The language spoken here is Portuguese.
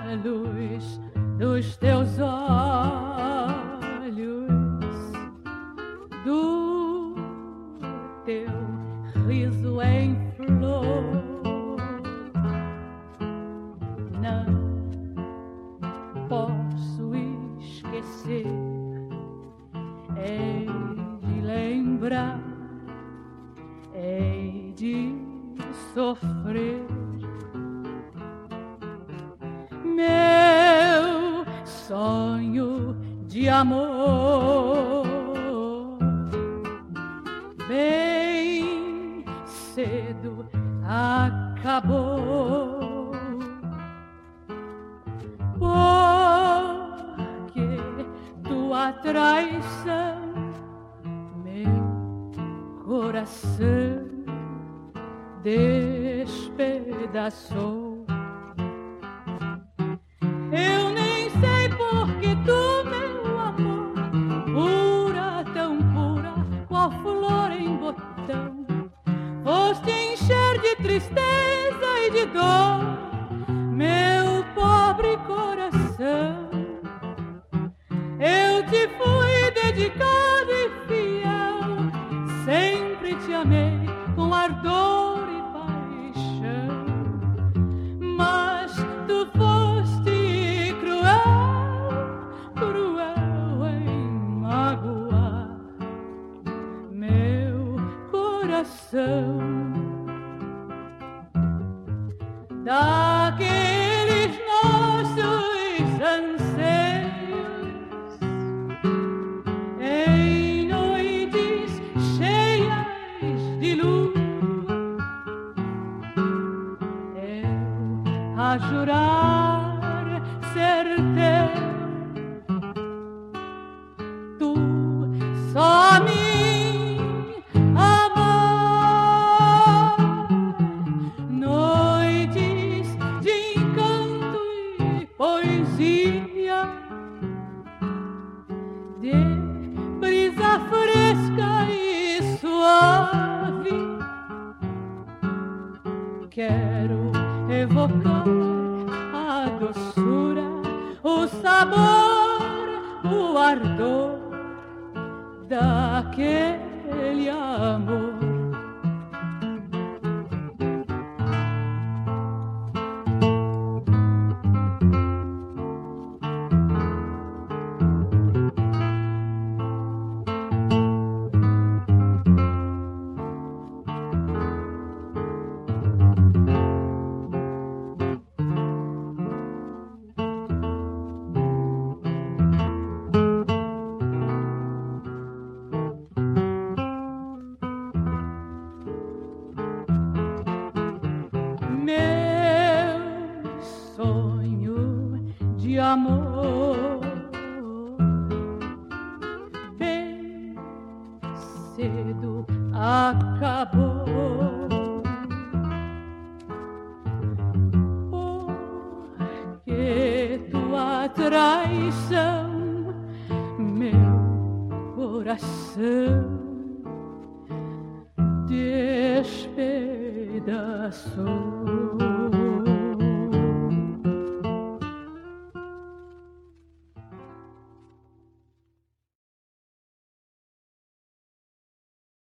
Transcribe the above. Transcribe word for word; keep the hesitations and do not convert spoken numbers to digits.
luz dos teus olhos, do teu riso em flor. Não posso esquecer, hei de lembrar, hei de sofrer. Meu sonho de amor bem cedo acabou, porque tua traição meu coração despedaçou. Eu nem sei por que tu, meu amor, pura, tão pura, qual flor em botão, foste encher de tristeza e de dor meu pobre coração. Eu te fui dedicado e fiel, sempre te amei com ardor e paixão, mas tu foste cruel, cruel em magoar meu coração. Daqueles nossos anseios em noites cheias de luz, eu a jurar ser teu, tu só a mim amar. Noites de encanto e poesia, de brisa fresca e suave, quero evocar a doçura, o sabor, o ardor daquele amor. Meu sonho de amor bem cedo acabou, porque tua traição meu coração despedaçou.